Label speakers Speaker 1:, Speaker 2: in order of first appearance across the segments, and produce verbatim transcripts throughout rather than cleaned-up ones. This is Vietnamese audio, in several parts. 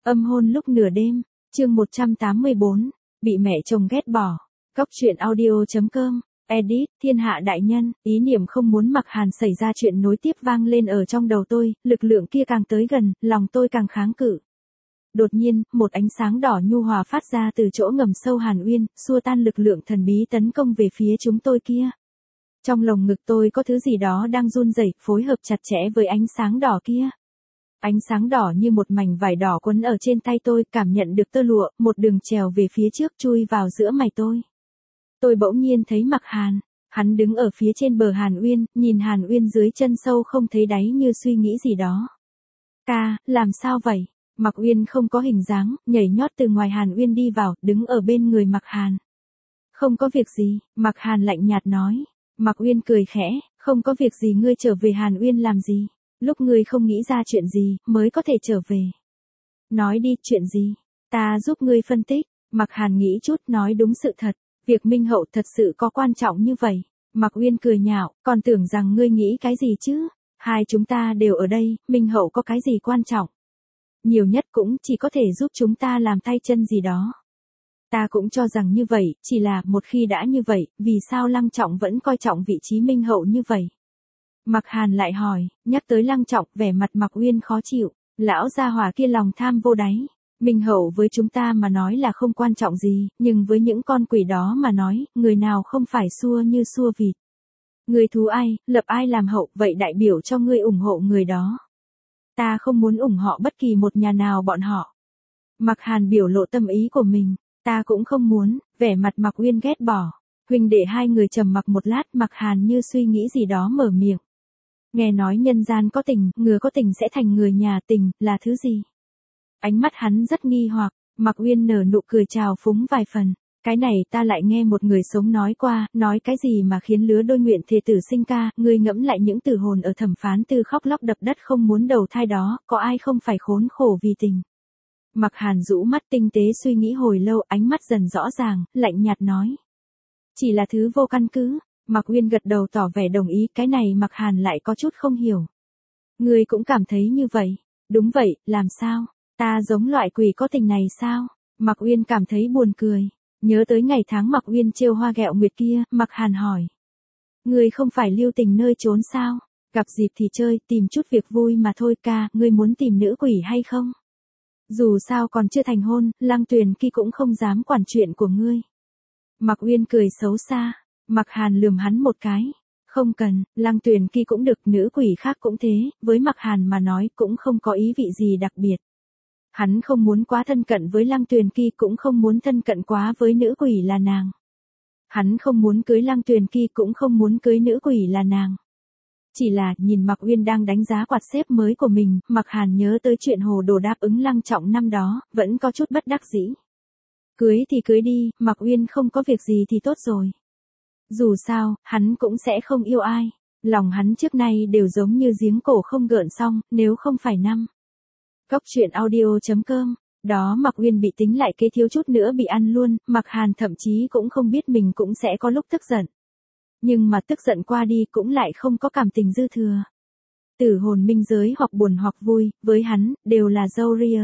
Speaker 1: Âm hôn lúc nửa đêm, chương một trăm tám mươi bốn, bị mẹ chồng ghét bỏ. Cóc truyện audio chấm com, edit, thiên hạ đại nhân, ý niệm không muốn Mặc Hàn xảy ra chuyện nối tiếp vang lên ở trong đầu tôi, lực lượng kia càng tới gần, lòng tôi càng kháng cự. Đột nhiên, một ánh sáng đỏ nhu hòa phát ra từ chỗ ngầm sâu Hàn Uyên, xua tan lực lượng thần bí tấn công về phía chúng tôi kia. Trong lồng ngực tôi có thứ gì đó đang run rẩy, phối hợp chặt chẽ với ánh sáng đỏ kia. Ánh sáng đỏ như một mảnh vải đỏ quấn ở trên tay tôi, cảm nhận được tơ lụa, một đường trèo về phía trước chui vào giữa mày tôi. Tôi bỗng nhiên thấy Mặc Hàn, hắn đứng ở phía trên bờ Hàn Uyên, nhìn Hàn Uyên dưới chân sâu không thấy đáy như suy nghĩ gì đó. Ca, làm sao vậy? Mặc Uyên không có hình dáng, nhảy nhót từ ngoài Hàn Uyên đi vào, đứng ở bên người Mặc Hàn. Không có việc gì, Mặc Hàn lạnh nhạt nói. Mặc Uyên cười khẽ, không có việc gì, ngươi trở về Hàn Uyên làm gì? Lúc ngươi không nghĩ ra chuyện gì, mới có thể trở về. Nói đi, chuyện gì? Ta giúp ngươi phân tích. Mặc Hàn nghĩ chút, nói đúng sự thật. Việc Minh Hậu thật sự có quan trọng như vậy. Mặc Uyên cười nhạo, còn tưởng rằng ngươi nghĩ cái gì chứ? Hai chúng ta đều ở đây, Minh Hậu có cái gì quan trọng? Nhiều nhất cũng chỉ có thể giúp chúng ta làm tay chân gì đó. Ta cũng cho rằng như vậy, chỉ là một khi đã như vậy, vì sao Lăng Trọng vẫn coi trọng vị trí Minh Hậu như vậy? Mặc Hàn lại hỏi, nhắc tới Lăng Trọng, vẻ mặt Mặc Uyên khó chịu, lão gia hỏa kia lòng tham vô đáy. Minh Hậu với chúng ta mà nói là không quan trọng gì, nhưng với những con quỷ đó mà nói, người nào không phải xua như xua vịt. Người thú ai, lập ai làm hậu, vậy đại biểu cho ngươi ủng hộ người đó. Ta không muốn ủng hộ bất kỳ một nhà nào bọn họ. Mặc Hàn biểu lộ tâm ý của mình, ta cũng không muốn, vẻ mặt Mặc Uyên ghét bỏ. Huynh đệ hai người trầm mặc một lát, Mặc Hàn như suy nghĩ gì đó mở miệng. Nghe nói nhân gian có tình, ngừa có tình sẽ thành người nhà, tình là thứ gì? Ánh mắt hắn rất nghi hoặc, Mặc Uyên nở nụ cười trào phúng vài phần. Cái này ta lại nghe một người sống nói qua, nói cái gì mà khiến lứa đôi nguyện thề tử sinh ca, ngươi ngẫm lại những tử hồn ở thẩm phán tư khóc lóc đập đất không muốn đầu thai đó, có ai không phải khốn khổ vì tình. Mặc Hàn rũ mắt tinh tế suy nghĩ hồi lâu, ánh mắt dần rõ ràng, lạnh nhạt nói. Chỉ là thứ vô căn cứ. Mặc Uyên gật đầu tỏ vẻ đồng ý, cái này Mặc Hàn lại có chút không hiểu. Ngươi cũng cảm thấy như vậy? Đúng vậy, làm sao? Ta giống loại quỷ có tình này sao? Mặc Uyên cảm thấy buồn cười. Nhớ tới ngày tháng Mặc Uyên trêu hoa ghẹo nguyệt kia, Mặc Hàn hỏi. Ngươi không phải lưu tình nơi trốn sao? Gặp dịp thì chơi, tìm chút việc vui mà thôi. Ca, ngươi muốn tìm nữ quỷ hay không? Dù sao còn chưa thành hôn, Lăng Tuyền kia cũng không dám quản chuyện của ngươi. Mặc Uyên cười xấu xa. Mặc Hàn lườm hắn một cái. Không cần, Lăng Tuyền kia cũng được, nữ quỷ khác cũng thế, với Mặc Hàn mà nói cũng không có ý vị gì đặc biệt. Hắn không muốn quá thân cận với Lăng Tuyền kia, cũng không muốn thân cận quá với nữ quỷ là nàng. Hắn không muốn cưới Lăng Tuyền kia, cũng không muốn cưới nữ quỷ là nàng. Chỉ là, nhìn Mặc Uyên đang đánh giá quạt xếp mới của mình, Mặc Hàn nhớ tới chuyện hồ đồ đáp ứng Lăng Trọng năm đó, vẫn có chút bất đắc dĩ. Cưới thì cưới đi, Mặc Uyên không có việc gì thì tốt rồi. Dù sao, hắn cũng sẽ không yêu ai. Lòng hắn trước nay đều giống như giếng cổ không gợn sóng, nếu không phải năm. Cóc truyện audio chấm com, đó Mặc Uyên bị tính lại kế thiếu chút nữa bị ăn luôn, Mặc Hàn thậm chí cũng không biết mình cũng sẽ có lúc tức giận. Nhưng mà tức giận qua đi cũng lại không có cảm tình dư thừa. Tử hồn minh giới hoặc buồn hoặc vui, với hắn, đều là dâu ria.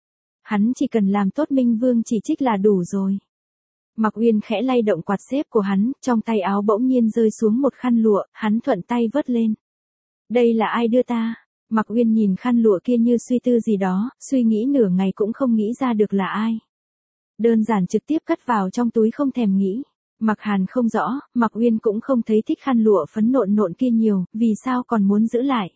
Speaker 1: Hắn chỉ cần làm tốt Minh Vương chỉ trích là đủ rồi. Mặc Uyên khẽ lay động quạt xếp của hắn, trong tay áo bỗng nhiên rơi xuống một khăn lụa, hắn thuận tay vớt lên. Đây là ai đưa ta? Mặc Uyên nhìn khăn lụa kia như suy tư gì đó, suy nghĩ nửa ngày cũng không nghĩ ra được là ai. Đơn giản trực tiếp cất vào trong túi không thèm nghĩ. Mặc Hàn không rõ, Mặc Uyên cũng không thấy thích khăn lụa phấn nộn nộn kia nhiều, vì sao còn muốn giữ lại?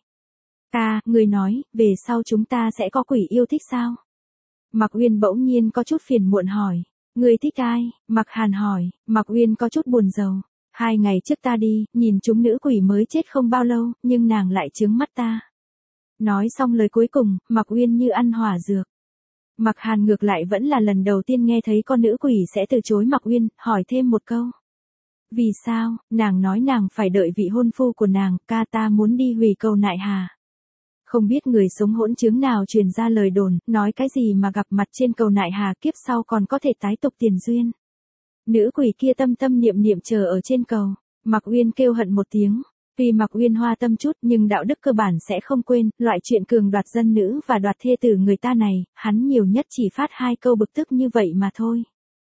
Speaker 1: Ca, người nói, về sau chúng ta sẽ có quỷ yêu thích sao? Mặc Uyên bỗng nhiên có chút phiền muộn hỏi. Người thích ai? Mặc Hàn hỏi. Mặc Uyên có chút buồn rầu. Hai ngày trước ta đi, nhìn chúng nữ quỷ mới chết không bao lâu, nhưng nàng lại chướng mắt ta. Nói xong lời cuối cùng, Mặc Uyên như ăn hỏa dược. Mặc Hàn ngược lại vẫn là lần đầu tiên nghe thấy con nữ quỷ sẽ từ chối Mặc Uyên, hỏi thêm một câu. Vì sao? Nàng nói nàng phải đợi vị hôn phu của nàng, ca ta muốn đi hủy cầu nại hà. Không biết người sống hỗn chứng nào truyền ra lời đồn, nói cái gì mà gặp mặt trên cầu nại hà kiếp sau còn có thể tái tục tiền duyên. Nữ quỷ kia tâm tâm niệm niệm chờ ở trên cầu. Mặc Uyên kêu hận một tiếng. Tuy Mạc Uyên hoa tâm chút nhưng đạo đức cơ bản sẽ không quên, loại chuyện cường đoạt dân nữ và đoạt thê tử người ta này, hắn nhiều nhất chỉ phát hai câu bực tức như vậy mà thôi.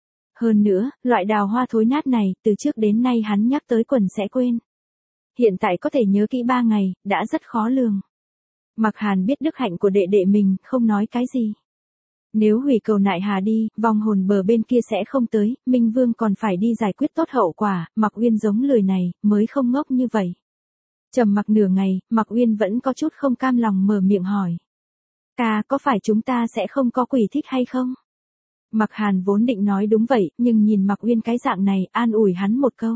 Speaker 1: Hơn nữa, loại đào hoa thối nát này, từ trước đến nay hắn nhắc tới quần sẽ quên. Hiện tại có thể nhớ kỹ ba ngày, đã rất khó lường. Mạc Hàn biết đức hạnh của đệ đệ mình, không nói cái gì. Nếu hủy cầu nại hà đi, vong hồn bờ bên kia sẽ không tới, Minh Vương còn phải đi giải quyết tốt hậu quả, Mạc Uyên giống lười này, mới không ngốc như vậy. Trầm mặc nửa ngày, Mạc Uyên vẫn có chút không cam lòng mở miệng hỏi. Ca, có phải chúng ta sẽ không có quỷ thích hay không? Mạc Hàn vốn định nói đúng vậy, nhưng nhìn Mạc Uyên cái dạng này, an ủi hắn một câu.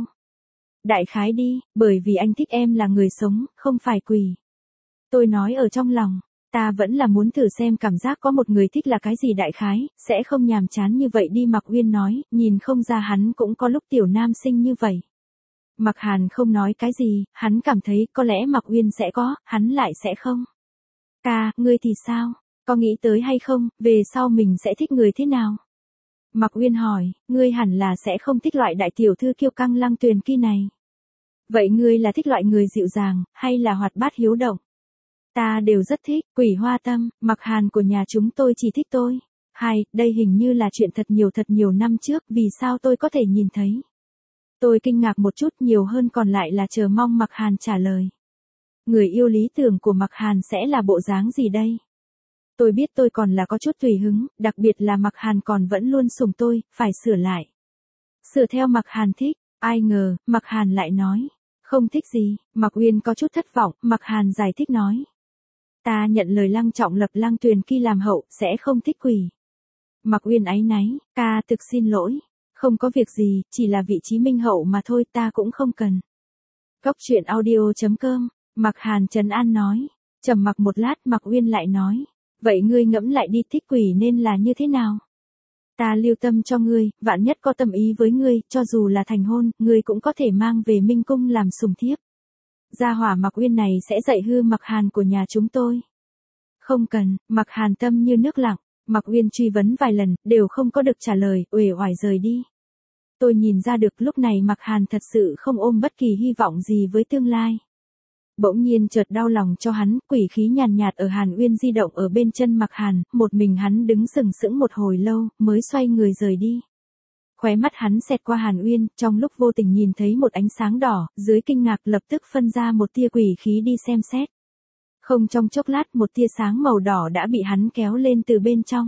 Speaker 1: Đại khái đi, bởi vì anh thích em là người sống, không phải quỷ. Tôi nói ở trong lòng, ta vẫn là muốn thử xem cảm giác có một người thích là cái gì đại khái, sẽ không nhàm chán như vậy đi. Mạc Uyên nói, nhìn không ra hắn cũng có lúc tiểu nam sinh như vậy. Mạc Hàn không nói cái gì, hắn cảm thấy có lẽ Mạc Uyên sẽ có, hắn lại sẽ không. Ca, ngươi thì sao? Có nghĩ tới hay không, về sau mình sẽ thích người thế nào? Mạc Uyên hỏi, ngươi hẳn là sẽ không thích loại đại tiểu thư kiêu căng Lăng Tuyền kia này. Vậy ngươi là thích loại người dịu dàng, hay là hoạt bát hiếu động? Ta đều rất thích, quỷ hoa tâm, Mạc Hàn của nhà chúng tôi chỉ thích tôi. Hai, đây hình như là chuyện thật nhiều thật nhiều năm trước, vì sao tôi có thể nhìn thấy? Tôi kinh ngạc một chút, nhiều hơn còn lại là chờ mong Mạc Hàn trả lời. Người yêu lý tưởng của Mạc Hàn sẽ là bộ dáng gì đây? Tôi biết tôi còn là có chút tùy hứng, đặc biệt là Mạc Hàn còn vẫn luôn sủng tôi, phải sửa lại. Sửa theo Mạc Hàn thích, ai ngờ, Mạc Hàn lại nói. Không thích gì, Mạc Uyên có chút thất vọng, Mạc Hàn giải thích nói. Ta nhận lời Lăng Trọng Lập Lăng Tuyền khi làm hậu, sẽ không thích quỷ. Mạc Uyên áy náy, ca thực xin lỗi. Không có việc gì, chỉ là vị trí minh hậu mà thôi, ta cũng không cần. Góc truyện audio chấm com, Mạc Hàn trấn an nói. Trầm mặc một lát, Mạc Uyên lại nói. Vậy ngươi ngẫm lại đi, thích quỷ nên là như thế nào? Ta lưu tâm cho ngươi, vạn nhất có tâm ý với ngươi, cho dù là thành hôn, ngươi cũng có thể mang về Minh Cung làm sủng thiếp. Gia hỏa Mạc Uyên này sẽ dạy hư Mạc Hàn của nhà chúng tôi. Không cần, Mạc Hàn tâm như nước lặng, Mạc Uyên truy vấn vài lần, đều không có được trả lời, uể oải rời đi. Tôi nhìn ra được lúc này Mạc Hàn thật sự không ôm bất kỳ hy vọng gì với tương lai. Bỗng nhiên chợt đau lòng cho hắn, quỷ khí nhàn nhạt ở Hàn Uyên di động ở bên chân Mạc Hàn, một mình hắn đứng sừng sững một hồi lâu, mới xoay người rời đi. Khóe mắt hắn xẹt qua Hàn Uyên, trong lúc vô tình nhìn thấy một ánh sáng đỏ, dưới kinh ngạc lập tức phân ra một tia quỷ khí đi xem xét. Không trong chốc lát một tia sáng màu đỏ đã bị hắn kéo lên từ bên trong.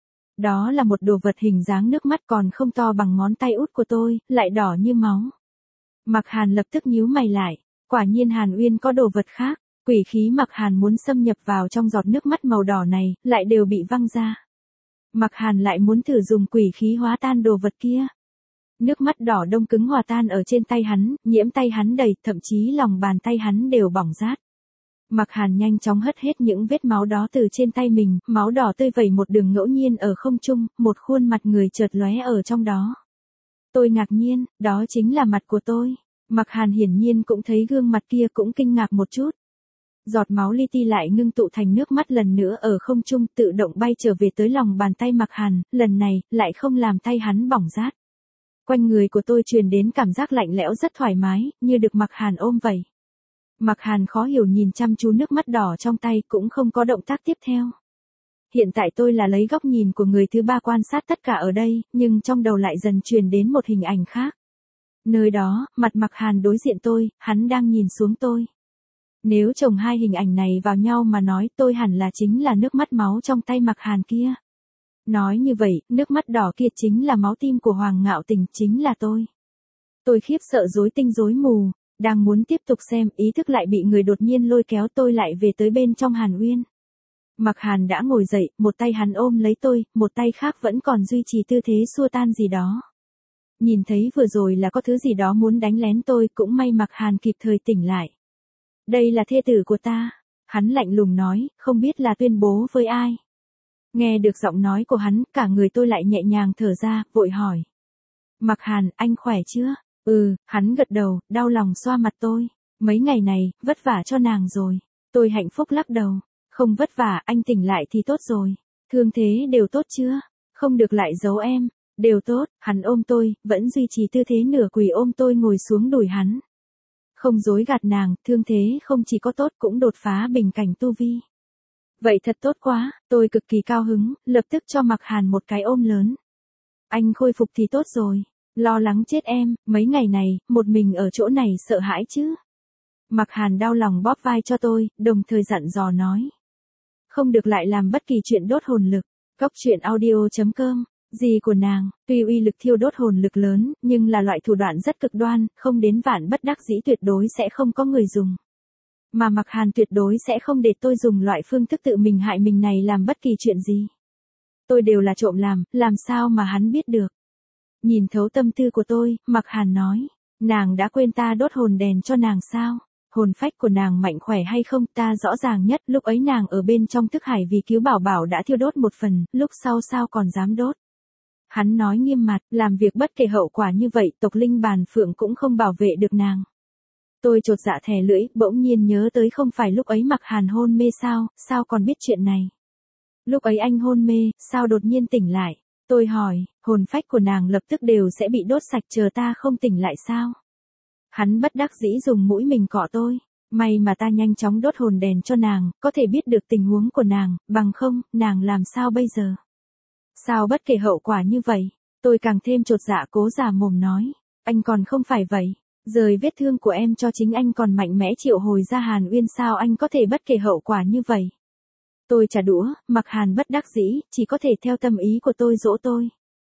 Speaker 1: Đó là một đồ vật hình dáng nước mắt còn không to bằng ngón tay út của tôi, lại đỏ như máu. Mạc Hàn lập tức nhíu mày lại, quả nhiên Hàn Uyên có đồ vật khác, quỷ khí Mạc Hàn muốn xâm nhập vào trong giọt nước mắt màu đỏ này, lại đều bị văng ra. Mạc Hàn lại muốn thử dùng quỷ khí hóa tan đồ vật kia. Nước mắt đỏ đông cứng hòa tan ở trên tay hắn, nhiễm tay hắn đầy, thậm chí lòng bàn tay hắn đều bỏng rát. Mạc Hàn nhanh chóng hất hết những vết máu đó từ trên tay mình, máu đỏ tươi vẩy một đường ngẫu nhiên ở không trung, một khuôn mặt người chợt lóe ở trong đó. Tôi ngạc nhiên, đó chính là mặt của tôi. Mạc Hàn hiển nhiên cũng thấy gương mặt kia, cũng kinh ngạc một chút. Giọt máu li ti lại ngưng tụ thành nước mắt lần nữa ở không trung, tự động bay trở về tới lòng bàn tay Mạc Hàn, lần này, lại không làm tay hắn bỏng rát. Quanh người của tôi truyền đến cảm giác lạnh lẽo rất thoải mái, như được Mạc Hàn ôm vậy. Mạc Hàn khó hiểu nhìn chăm chú nước mắt đỏ trong tay, cũng không có động tác tiếp theo. Hiện tại tôi là lấy góc nhìn của người thứ ba quan sát tất cả ở đây, nhưng trong đầu lại dần truyền đến một hình ảnh khác. Nơi đó, mặt Mạc Hàn đối diện tôi, hắn đang nhìn xuống tôi. Nếu chồng hai hình ảnh này vào nhau mà nói, tôi hẳn là chính là nước mắt máu trong tay Mạc Hàn kia. Nói như vậy, nước mắt đỏ kia chính là máu tim của Hoàng Ngạo Tình, chính là tôi. Tôi khiếp sợ rối tinh rối mù, đang muốn tiếp tục xem, ý thức lại bị người đột nhiên lôi kéo tôi lại về tới bên trong Hàn Uyên. Mạc Hàn đã ngồi dậy, một tay hắn ôm lấy tôi, một tay khác vẫn còn duy trì tư thế xua tan gì đó. Nhìn thấy vừa rồi là có thứ gì đó muốn đánh lén tôi, cũng may Mạc Hàn kịp thời tỉnh lại. Đây là thê tử của ta. Hắn lạnh lùng nói, không biết là tuyên bố với ai. Nghe được giọng nói của hắn, cả người tôi lại nhẹ nhàng thở ra, vội hỏi. Mạc Hàn, anh khỏe chưa? Ừ, hắn gật đầu, đau lòng xoa mặt tôi. Mấy ngày này, vất vả cho nàng rồi. Tôi hạnh phúc lắc đầu. Không vất vả, anh tỉnh lại thì tốt rồi. Thương thế đều tốt chưa? Không được lại giấu em. Đều tốt, hắn ôm tôi, vẫn duy trì tư thế nửa quỳ ôm tôi ngồi xuống đùi hắn. Không dối gạt nàng, thương thế không chỉ có tốt cũng đột phá bình cảnh tu vi. Vậy thật tốt quá, tôi cực kỳ cao hứng, lập tức cho Mạc Hàn một cái ôm lớn. Anh khôi phục thì tốt rồi, lo lắng chết em, mấy ngày này, một mình ở chỗ này sợ hãi chứ. Mạc Hàn đau lòng bóp vai cho tôi, đồng thời dặn dò nói. Không được lại làm bất kỳ chuyện đốt hồn lực. Cốc truyện audio chấm com. Gì của nàng, tuy uy lực thiêu đốt hồn lực lớn, nhưng là loại thủ đoạn rất cực đoan, không đến vạn bất đắc dĩ tuyệt đối sẽ không có người dùng. Mà Mạc Hàn tuyệt đối sẽ không để tôi dùng loại phương thức tự mình hại mình này làm bất kỳ chuyện gì. Tôi đều là trộm làm, làm sao mà hắn biết được. Nhìn thấu tâm tư của tôi, Mạc Hàn nói, nàng đã quên ta đốt hồn đèn cho nàng sao? Hồn phách của nàng mạnh khỏe hay không, ta rõ ràng nhất, lúc ấy nàng ở bên trong thức hải vì cứu Bảo Bảo đã thiêu đốt một phần, lúc sau sao còn dám đốt. Hắn nói nghiêm mặt, làm việc bất kể hậu quả như vậy, tộc linh bàn phượng cũng không bảo vệ được nàng. Tôi chột dạ thè lưỡi, bỗng nhiên nhớ tới không phải lúc ấy Mạc Hàn hôn mê sao, sao còn biết chuyện này. Lúc ấy anh hôn mê, sao đột nhiên tỉnh lại. Tôi hỏi, hồn phách của nàng lập tức đều sẽ bị đốt sạch chờ ta không tỉnh lại sao. Hắn bất đắc dĩ dùng mũi mình cọ tôi. May mà ta nhanh chóng đốt hồn đèn cho nàng, có thể biết được tình huống của nàng, bằng không, nàng làm sao bây giờ. Sao bất kể hậu quả như vậy, tôi càng thêm chột dạ cố giả mồm nói, anh còn không phải vậy, rời vết thương của em cho chính anh còn mạnh mẽ triệu hồi ra Hàn Uyên sao anh có thể bất kể hậu quả như vậy. Tôi trả đũa, Mạc Hàn bất đắc dĩ, chỉ có thể theo tâm ý của tôi dỗ tôi.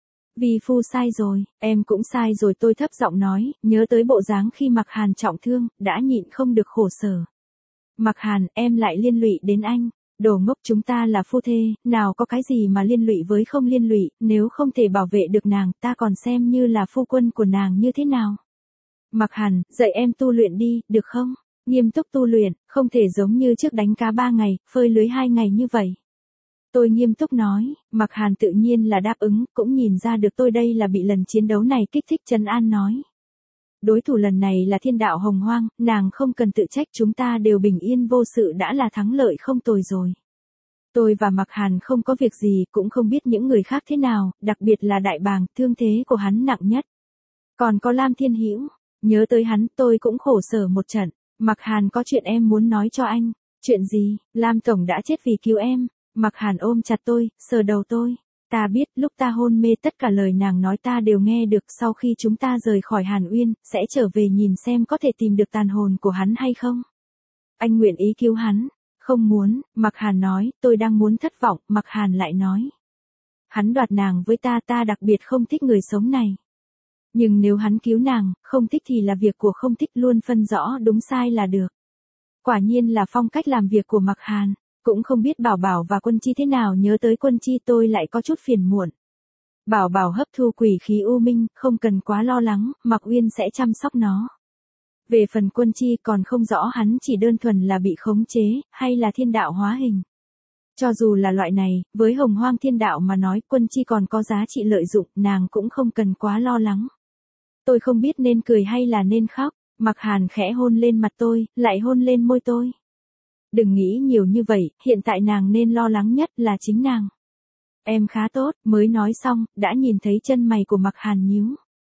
Speaker 1: Vì phu sai rồi, em cũng sai rồi tôi thấp giọng nói, nhớ tới bộ dáng khi Mạc Hàn trọng thương, đã nhịn không được khổ sở. Mạc Hàn, em lại liên lụy đến anh. Đồ ngốc chúng ta là phu thê, nào có cái gì mà liên lụy với không liên lụy, nếu không thể bảo vệ được nàng, ta còn xem như là phu quân của nàng như thế nào. Mạc Hàn, dạy em tu luyện đi, được không? Nghiêm túc tu luyện, không thể giống như trước đánh cá ba ngày, phơi lưới hai ngày như vậy. Tôi nghiêm túc nói, Mạc Hàn tự nhiên là đáp ứng, cũng nhìn ra được tôi đây là bị lần chiến đấu này kích thích trấn an nói. Đối thủ lần này là thiên đạo hồng hoang, nàng không cần tự trách chúng ta đều bình yên vô sự đã là thắng lợi không tồi rồi. Tôi và Mạc Hàn không có việc gì, cũng không biết những người khác thế nào, đặc biệt là Đại Bàng, thương thế của hắn nặng nhất. Còn có Lam Thiên Hữu, nhớ tới hắn tôi cũng khổ sở một trận. Mạc Hàn có chuyện em muốn nói cho anh. Chuyện gì? Lam Tổng đã chết vì cứu em. Mạc Hàn ôm chặt tôi, sờ đầu tôi. Ta biết, lúc ta hôn mê tất cả lời nàng nói ta đều nghe được, sau khi chúng ta rời khỏi Hàn Uyên, sẽ trở về nhìn xem có thể tìm được tàn hồn của hắn hay không. Anh nguyện ý cứu hắn. Không muốn, Mạc Hàn nói, tôi đang muốn thất vọng, Mạc Hàn lại nói. Hắn đoạt nàng với ta, ta đặc biệt không thích người sống này. Nhưng nếu hắn cứu nàng, không thích thì là việc của không thích, luôn phân rõ đúng sai là được. Quả nhiên là phong cách làm việc của Mạc Hàn. Cũng không biết Bảo Bảo và Quân Chi thế nào, nhớ tới Quân Chi tôi lại có chút phiền muộn. Bảo Bảo hấp thu quỷ khí u minh, không cần quá lo lắng, Mạc Uyên sẽ chăm sóc nó. Về phần Quân Chi còn không rõ hắn chỉ đơn thuần là bị khống chế, hay là thiên đạo hóa hình. Cho dù là loại này, với hồng hoang thiên đạo mà nói Quân Chi còn có giá trị lợi dụng, nàng cũng không cần quá lo lắng. Tôi không biết nên cười hay là nên khóc, Mạc Hàn khẽ hôn lên mặt tôi, lại hôn lên môi tôi. Đừng nghĩ nhiều như vậy, hiện tại nàng nên lo lắng nhất là chính nàng. Em khá tốt, mới nói xong, đã nhìn thấy chân mày của Mạc Hàn nhíu.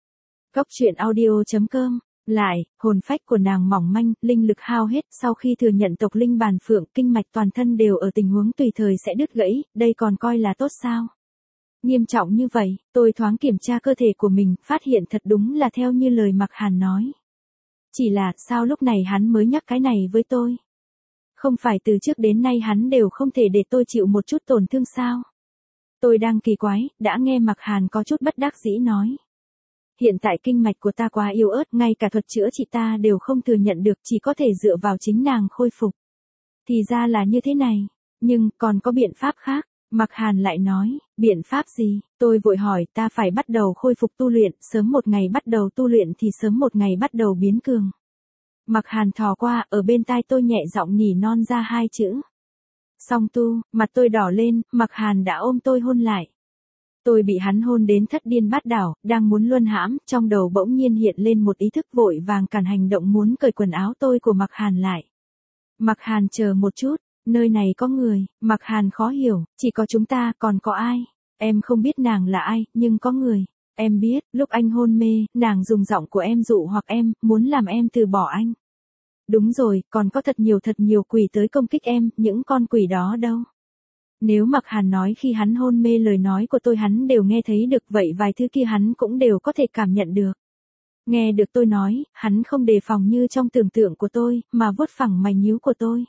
Speaker 1: Cốc truyện audio chấm com. Lại, hồn phách của nàng mỏng manh, linh lực hao hết, sau khi thừa nhận tộc linh bàn phượng, kinh mạch toàn thân đều ở tình huống tùy thời sẽ đứt gãy, đây còn coi là tốt sao? Nghiêm trọng như vậy, tôi thoáng kiểm tra cơ thể của mình, phát hiện thật đúng là theo như lời Mạc Hàn nói. Chỉ là, sao lúc này hắn mới nhắc cái này với tôi? Không phải từ trước đến nay hắn đều không thể để tôi chịu một chút tổn thương sao? Tôi đang kỳ quái, đã nghe Mạc Hàn có chút bất đắc dĩ nói. Hiện tại kinh mạch của ta quá yếu ớt, ngay cả thuật chữa trị ta đều không thừa nhận được, chỉ có thể dựa vào chính nàng khôi phục. Thì ra là như thế này, nhưng còn có biện pháp khác. Mạc Hàn lại nói, biện pháp gì? Tôi vội hỏi, ta phải bắt đầu khôi phục tu luyện, sớm một ngày bắt đầu tu luyện thì sớm một ngày bắt đầu biến cường. Mạc Hàn thò qua, ở bên tai tôi nhẹ giọng nỉ non ra hai chữ. Song tu, mặt tôi đỏ lên, Mạc Hàn đã ôm tôi hôn lại. Tôi bị hắn hôn đến thất điên bát đảo, đang muốn luân hãm, trong đầu bỗng nhiên hiện lên một ý thức vội vàng cản hành động muốn cởi quần áo tôi của Mạc Hàn lại. Mạc Hàn chờ một chút, nơi này có người, Mạc Hàn khó hiểu, chỉ có chúng ta, còn có ai? Em không biết nàng là ai, nhưng có người. Em biết, lúc anh hôn mê, nàng dùng giọng của em dụ hoặc em, muốn làm em từ bỏ anh. Đúng rồi, còn có thật nhiều thật nhiều quỷ tới công kích em, những con quỷ đó đâu. Nếu Mạc Hàn nói khi hắn hôn mê lời nói của tôi hắn đều nghe thấy được, vậy vài thứ kia hắn cũng đều có thể cảm nhận được. Nghe được tôi nói, hắn không đề phòng như trong tưởng tượng của tôi, mà vuốt phẳng mày nhíu của tôi.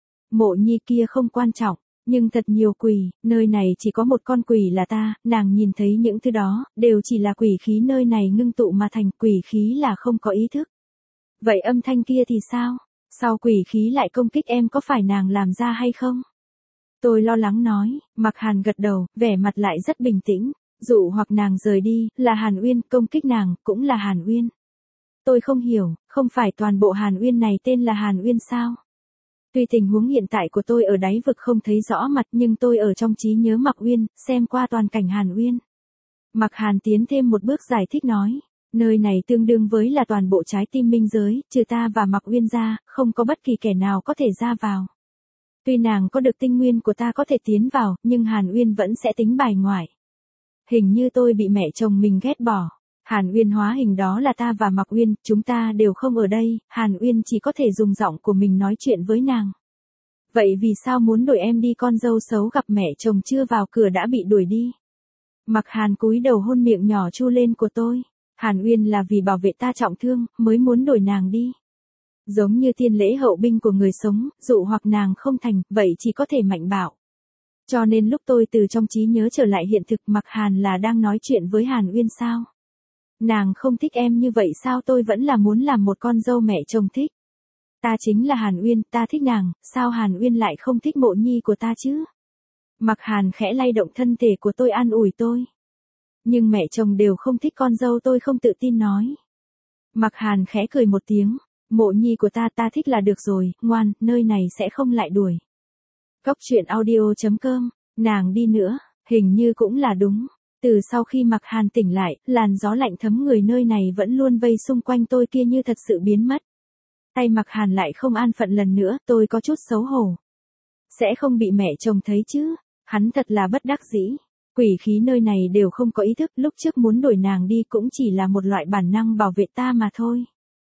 Speaker 1: Mộ Nhi kia không quan trọng, nhưng thật nhiều quỷ, nơi này chỉ có một con quỷ là ta, nàng nhìn thấy những thứ đó, đều chỉ là quỷ khí nơi này ngưng tụ mà thành, quỷ khí là không có ý thức. Vậy âm thanh kia thì sao? Sao quỷ khí lại công kích em, có phải nàng làm ra hay không? Tôi lo lắng nói. Mạc Hàn gật đầu, vẻ mặt lại rất bình tĩnh. Dụ hoặc nàng rời đi, là Hàn Uyên, công kích nàng, cũng là Hàn Uyên. Tôi không hiểu, không phải toàn bộ Hàn Uyên này tên là Hàn Uyên sao? Tuy tình huống hiện tại của tôi ở đáy vực không thấy rõ mặt, nhưng tôi ở trong trí nhớ Mạc Uyên, xem qua toàn cảnh Hàn Uyên. Mạc Hàn tiến thêm một bước giải thích nói. Nơi này tương đương với là toàn bộ trái tim minh giới, trừ ta và Mạc Uyên ra, không có bất kỳ kẻ nào có thể ra vào. Tuy nàng có được tinh nguyên của ta có thể tiến vào, nhưng Hàn Uyên vẫn sẽ tính bài ngoại. Hình như tôi bị mẹ chồng mình ghét bỏ. Hàn Uyên hóa hình đó là ta và Mạc Uyên, chúng ta đều không ở đây, Hàn Uyên chỉ có thể dùng giọng của mình nói chuyện với nàng. Vậy vì sao muốn đuổi em đi, con dâu xấu gặp mẹ chồng chưa vào cửa đã bị đuổi đi? Mạc Hàn cúi đầu hôn miệng nhỏ chu lên của tôi. Hàn Uyên là vì bảo vệ ta trọng thương, mới muốn đuổi nàng đi. Giống như tiên lễ hậu binh của người sống, dụ hoặc nàng không thành, vậy chỉ có thể mạnh bạo. Cho nên lúc tôi từ trong trí nhớ trở lại hiện thực, Mạc Hàn là đang nói chuyện với Hàn Uyên sao? Nàng không thích em như vậy sao? Tôi vẫn là muốn làm một con dâu mẹ chồng thích. Ta chính là Hàn Uyên, ta thích nàng, sao Hàn Uyên lại không thích Mộ Nhi của ta chứ? Mạc Hàn khẽ lay động thân thể của tôi an ủi tôi. Nhưng mẹ chồng đều không thích con dâu, tôi không tự tin nói. Mạc Hàn khẽ cười một tiếng. Mộ Nhi của ta ta thích là được rồi, ngoan, nơi này sẽ không lại đuổi. Cốc truyện audio chấm com, nàng đi nữa, hình như cũng là đúng. Từ sau khi Mạc Hàn tỉnh lại, làn gió lạnh thấm người nơi này vẫn luôn vây xung quanh tôi kia như thật sự biến mất. Tay Mạc Hàn lại không an phận lần nữa, tôi có chút xấu hổ. Sẽ không bị mẹ chồng thấy chứ, hắn thật là bất đắc dĩ. Quỷ khí nơi này đều không có ý thức, lúc trước muốn đuổi nàng đi cũng chỉ là một loại bản năng bảo vệ ta mà thôi.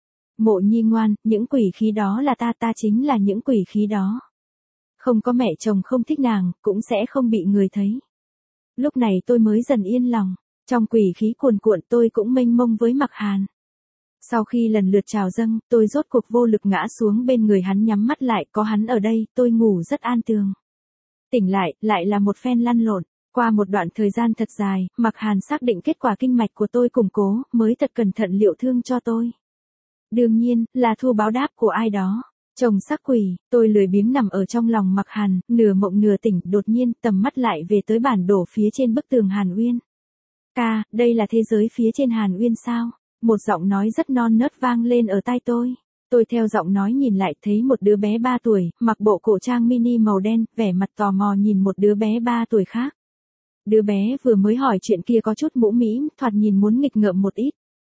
Speaker 1: Mộ Nhi ngoan, những quỷ khí đó là ta, ta chính là những quỷ khí đó. Không có mẹ chồng không thích nàng, cũng sẽ không bị người thấy. Lúc này tôi mới dần yên lòng, trong quỷ khí cuồn cuộn tôi cũng mênh mông với Mạc Hàn. Sau khi lần lượt trào dâng, tôi rốt cuộc vô lực ngã xuống bên người hắn, nhắm mắt lại, có hắn ở đây, tôi ngủ rất an tường. Tỉnh lại, lại là một phen lăn lộn. Qua một đoạn thời gian thật dài, Mạc Hàn xác định kết quả kinh mạch của tôi củng cố, mới thật cẩn thận liệu thương cho tôi. Đương nhiên, là thu báo đáp của ai đó. Chồng sắc quỷ, tôi lười biếng nằm ở trong lòng Mạc Hàn, nửa mộng nửa tỉnh, đột nhiên tầm mắt lại về tới bản đồ phía trên bức tường Hàn Uyên. Ca, đây là thế giới phía trên Hàn Uyên sao? Một giọng nói rất non nớt vang lên ở tai tôi. Tôi theo giọng nói nhìn lại thấy một đứa bé ba tuổi, mặc bộ cổ trang mini màu đen, vẻ mặt tò mò nhìn một đứa bé ba tuổi khác. Đứa bé vừa mới hỏi chuyện kia có chút mũ mĩm, thoạt nhìn muốn nghịch ngợm một ít.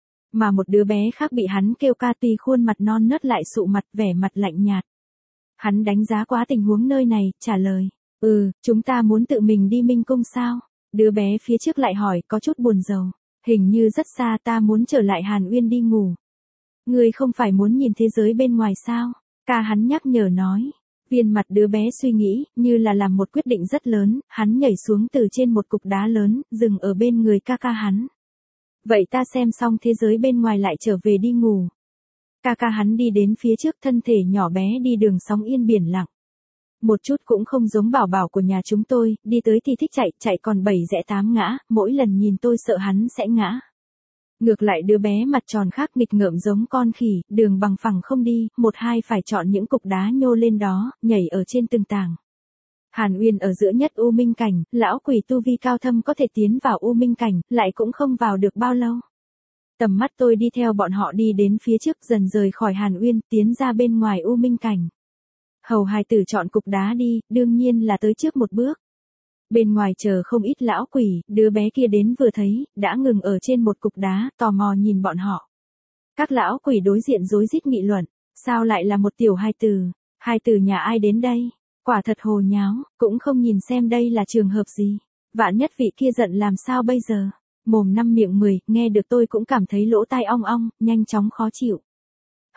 Speaker 1: Mà một đứa bé khác bị hắn kêu ca, tuy khuôn mặt non nớt lại sụ mặt, vẻ mặt lạnh nhạt. Hắn đánh giá quá tình huống nơi này, trả lời. Ừ, chúng ta muốn tự mình đi Minh Cung sao? Đứa bé phía trước lại hỏi, có chút buồn rầu. Hình như rất xa, ta muốn trở lại Hàn Uyên đi ngủ. Ngươi không phải muốn nhìn thế giới bên ngoài sao? Ca hắn nhắc nhở nói. Viên mặt đứa bé suy nghĩ, như là làm một quyết định rất lớn, hắn nhảy xuống từ trên một cục đá lớn, dừng ở bên người ca ca hắn. Vậy ta xem xong thế giới bên ngoài lại trở về đi ngủ. Ca ca hắn đi đến phía trước, thân thể nhỏ bé đi đường sóng yên biển lặng. Một chút cũng không giống bảo bảo của nhà chúng tôi, đi tới thì thích chạy, chạy còn bảy rẽ tám ngã, mỗi lần nhìn tôi sợ hắn sẽ ngã. Ngược lại đứa bé mặt tròn khác nghịch ngợm giống con khỉ, đường bằng phẳng không đi, một hai phải chọn những cục đá nhô lên đó, nhảy ở trên từng tảng. Hàn Uyên ở giữa nhất U Minh Cảnh, lão quỷ tu vi cao thâm có thể tiến vào U Minh Cảnh, lại cũng không vào được bao lâu. Tầm mắt tôi đi theo bọn họ đi đến phía trước, dần rời khỏi Hàn Uyên, tiến ra bên ngoài U Minh Cảnh. Hầu hài tử chọn cục đá đi, đương nhiên là tới trước một bước. Bên ngoài chờ không ít lão quỷ, đứa bé kia đến vừa thấy, đã ngừng ở trên một cục đá, tò mò nhìn bọn họ. Các lão quỷ đối diện rối rít nghị luận, sao lại là một tiểu hài tử, hài tử nhà ai đến đây? Quả thật hồ nháo, cũng không nhìn xem đây là trường hợp gì. Vạn nhất vị kia giận làm sao bây giờ? Mồm năm miệng mười, nghe được tôi cũng cảm thấy lỗ tai ong ong, nhanh chóng khó chịu.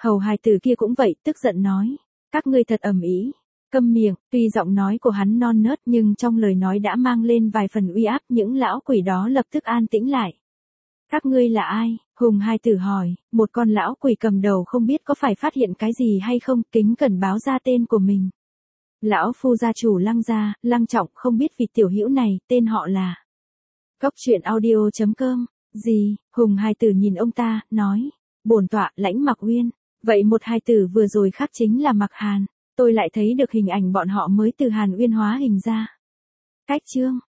Speaker 1: Hầu hài tử kia cũng vậy, tức giận nói. Các ngươi thật ầm ĩ. Câm miệng, tuy giọng nói của hắn non nớt nhưng trong lời nói đã mang lên vài phần uy áp, những lão quỷ đó lập tức an tĩnh lại. Các ngươi là ai? Hùng hai tử hỏi, một con lão quỷ cầm đầu không biết có phải phát hiện cái gì hay không, kính cẩn báo ra tên của mình. Lão phu gia chủ Lăng gia, Lăng Trọng, không biết vị tiểu hữu này, tên họ là. Cốc truyện audio chấm com. Gì? Hùng hai tử nhìn ông ta, nói. Bổn tọa, Lãnh Mặc Uyên. Vậy một hai tử vừa rồi khác chính là Mặc Hàn. Tôi lại thấy được hình ảnh bọn họ mới từ Hàn Uyên hóa hình ra. Cách chương.